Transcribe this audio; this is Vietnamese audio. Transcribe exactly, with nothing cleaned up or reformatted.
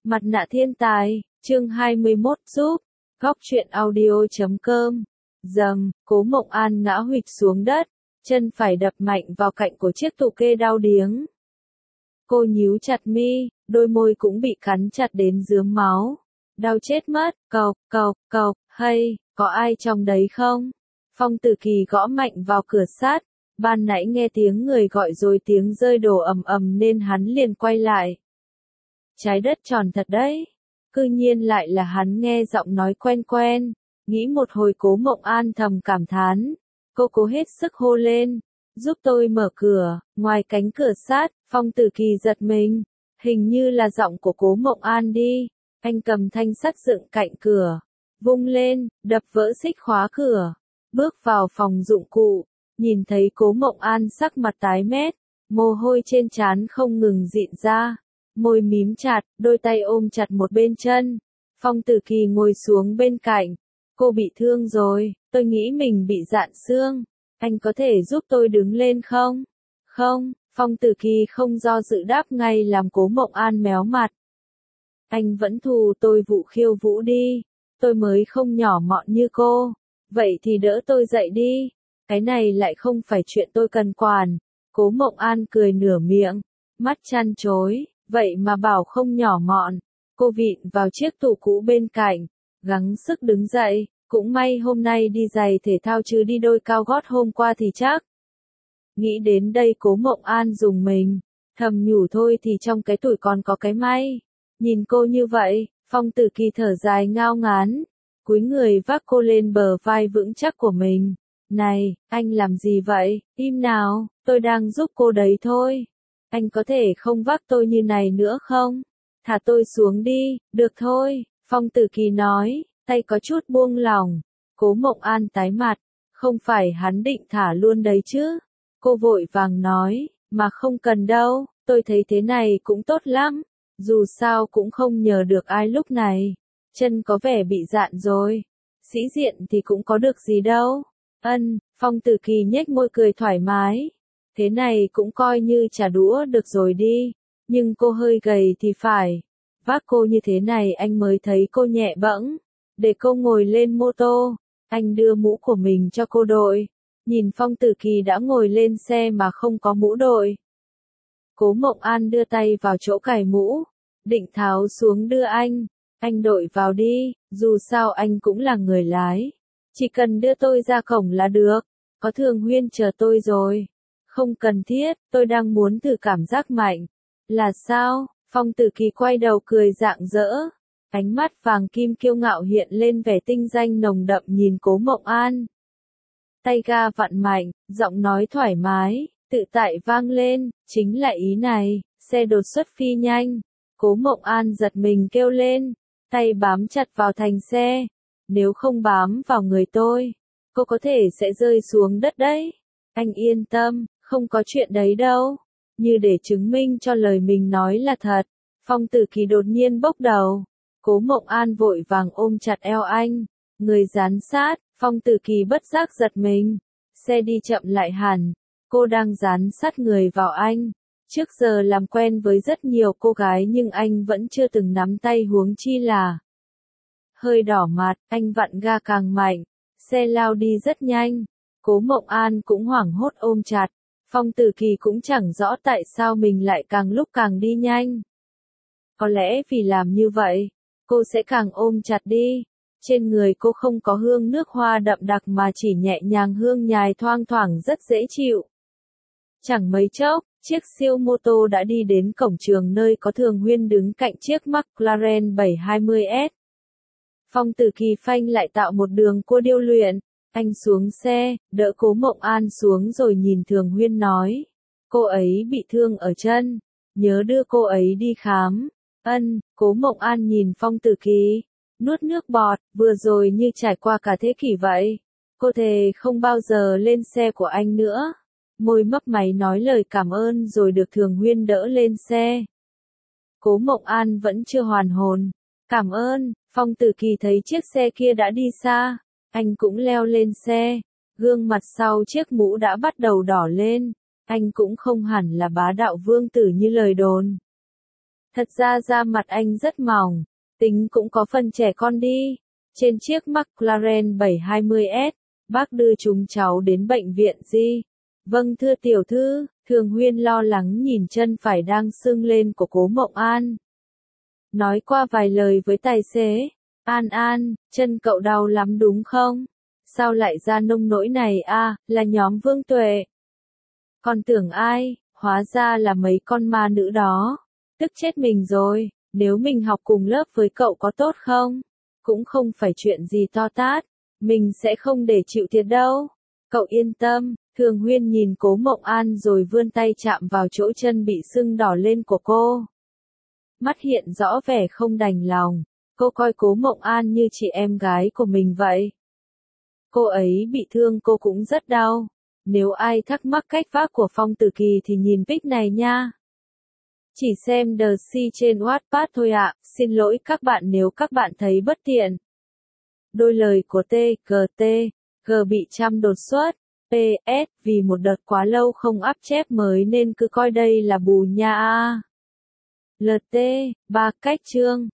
Mặt nạ thiên tài, chương hai mươi mốt giúp, góc truyện audio chấm com. Dầm, Cố Mộng An ngã huỵch xuống đất, chân phải đập mạnh vào cạnh của chiếc tủ kê đau điếng. Cô nhíu chặt mi, đôi môi cũng bị cắn chặt đến rướm máu. Đau chết mất, cộc, cộc, cộc, hay, có ai trong đấy không? Phong Tử Kỳ gõ mạnh vào cửa sắt, ban nãy nghe tiếng người gọi rồi tiếng rơi đổ ầm ầm nên hắn liền quay lại. Trái đất tròn thật đấy. Cư nhiên lại là hắn, nghe giọng nói quen quen. Nghĩ một hồi Cố Mộng An thầm cảm thán. Cô cố hết sức hô lên. Giúp tôi mở cửa. Ngoài cánh cửa sắt, Phong Tử Kỳ giật mình. Hình như là giọng của Cố Mộng An đi. Anh cầm thanh sắt dựng cạnh cửa. Vung lên, đập vỡ xích khóa cửa. Bước vào phòng dụng cụ. Nhìn thấy Cố Mộng An sắc mặt tái mét. Mồ hôi trên trán không ngừng rịn ra. Môi mím chặt, đôi tay ôm chặt một bên chân. Phong Tử Kỳ ngồi xuống bên cạnh. Cô bị thương rồi, tôi nghĩ mình bị rạn xương. Anh có thể giúp tôi đứng lên không? Không, Phong Tử Kỳ không do dự đáp ngay làm Cố Mộng An méo mặt. Anh vẫn thù tôi vụ khiêu vũ đi. Tôi mới không nhỏ mọn như cô. Vậy thì đỡ tôi dậy đi. Cái này lại không phải chuyện tôi cần quản. Cố Mộng An cười nửa miệng, mắt chăn chối. Vậy mà bảo không nhỏ mọn. Cô vịn vào chiếc tủ cũ bên cạnh, gắng sức đứng dậy. Cũng may hôm nay đi giày thể thao chứ đi đôi cao gót hôm qua thì chắc. Nghĩ đến đây Cố Mộng An rùng mình, thầm nhủ thôi thì trong cái tuổi còn có cái may. Nhìn cô như vậy, Phong Tử Kỳ thở dài ngao ngán, cúi người vác cô lên bờ vai vững chắc của mình. Này, anh làm gì vậy? Im nào, tôi đang giúp cô đấy thôi. Anh có thể không vác tôi như này nữa không? Thả tôi xuống đi, được thôi, Phong Tử Kỳ nói, tay có chút buông lỏng. Cố Mộng An tái mặt, không phải hắn định thả luôn đấy chứ? Cô vội vàng nói, mà không cần đâu, tôi thấy thế này cũng tốt lắm. Dù sao cũng không nhờ được ai lúc này. Chân có vẻ bị dạn rồi. Sĩ diện thì cũng có được gì đâu. Ân, Phong Tử Kỳ nhếch môi cười thoải mái. Thế này cũng coi như trả đũa được rồi đi. Nhưng cô hơi gầy thì phải. Vác cô như thế này anh mới thấy cô nhẹ bẫng. Để cô ngồi lên mô tô. Anh đưa mũ của mình cho cô đội. Nhìn Phong Tử Kỳ đã ngồi lên xe mà không có mũ đội. Cố Mộng An đưa tay vào chỗ cài mũ. Định tháo xuống đưa anh. Anh đội vào đi. Dù sao anh cũng là người lái. Chỉ cần đưa tôi ra cổng là được. Có Thường Huyên chờ tôi rồi. Không cần thiết, tôi đang muốn thử cảm giác mạnh. Là sao? Phong Tử Kỳ quay đầu cười rạng rỡ. Ánh mắt vàng kim kiêu ngạo hiện lên vẻ tinh danh nồng đậm nhìn Cố Mộng An. Tay ga vặn mạnh, giọng nói thoải mái, tự tại vang lên, chính là ý này, xe đột xuất phi nhanh. Cố Mộng An giật mình kêu lên, tay bám chặt vào thành xe. Nếu không bám vào người tôi, cô có thể sẽ rơi xuống đất đấy. Anh yên tâm. Không có chuyện đấy đâu. Như để chứng minh cho lời mình nói là thật. Phong Tử Kỳ đột nhiên bốc đầu. Cố Mộng An vội vàng ôm chặt eo anh. Người dán sát, Phong Tử Kỳ bất giác giật mình. Xe đi chậm lại hẳn. Cô đang dán sát người vào anh. Trước giờ làm quen với rất nhiều cô gái nhưng anh vẫn chưa từng nắm tay huống chi là. Hơi đỏ mặt, anh vặn ga càng mạnh. Xe lao đi rất nhanh. Cố Mộng An cũng hoảng hốt ôm chặt. Phong Tử Kỳ cũng chẳng rõ tại sao mình lại càng lúc càng đi nhanh. Có lẽ vì làm như vậy, cô sẽ càng ôm chặt đi. Trên người cô không có hương nước hoa đậm đặc mà chỉ nhẹ nhàng hương nhài thoang thoảng rất dễ chịu. Chẳng mấy chốc, chiếc siêu mô tô đã đi đến cổng trường nơi có Thường Huyên đứng cạnh chiếc McLaren bảy hai mươi S. Phong Tử Kỳ phanh lại tạo một đường cô điêu luyện. Anh xuống xe, đỡ Cố Mộng An xuống rồi nhìn Thường Huyên nói. Cô ấy bị thương ở chân. Nhớ đưa cô ấy đi khám. Ân, Cố Mộng An nhìn Phong Tử Kỳ. Nuốt nước bọt, vừa rồi như trải qua cả thế kỷ vậy. Cô thề không bao giờ lên xe của anh nữa. Môi mấp máy nói lời cảm ơn rồi được Thường Huyên đỡ lên xe. Cố Mộng An vẫn chưa hoàn hồn. Cảm ơn, Phong Tử Kỳ thấy chiếc xe kia đã đi xa. Anh cũng leo lên xe, gương mặt sau chiếc mũ đã bắt đầu đỏ lên, anh cũng không hẳn là bá đạo vương tử như lời đồn. Thật ra da mặt anh rất mỏng, tính cũng có phần trẻ con đi. Trên chiếc McLaren bảy hai mươi S, bác đưa chúng cháu đến bệnh viện gì? Vâng thưa tiểu thư, Thường Huyên lo lắng nhìn chân phải đang sưng lên của Cố Mộng An. Nói qua vài lời với tài xế, An An, chân cậu đau lắm đúng không? Sao lại ra nông nỗi này à, là nhóm Vương Tuệ. Còn tưởng ai, hóa ra là mấy con ma nữ đó. Tức chết mình rồi, nếu mình học cùng lớp với cậu có tốt không? Cũng không phải chuyện gì to tát, mình sẽ không để chịu thiệt đâu. Cậu yên tâm, Thường Huyên nhìn Cố Mộng An rồi vươn tay chạm vào chỗ chân bị sưng đỏ lên của cô. Mắt hiện rõ vẻ không đành lòng, cô coi Cố Mộng An như chị em gái của mình vậy. Cô ấy bị thương cô cũng rất đau. Nếu ai thắc mắc cách vác của Phong Tử Kỳ thì nhìn pic này nha. Chỉ xem The Sea trên Wattpad thôi ạ, xin lỗi các bạn nếu các bạn thấy bất tiện. Đôi lời của T, G, T, G bị trăm đột xuất, P, S, vì một đợt quá lâu không up chép mới nên cứ coi đây là bù nha a. L, T, ba cách chương.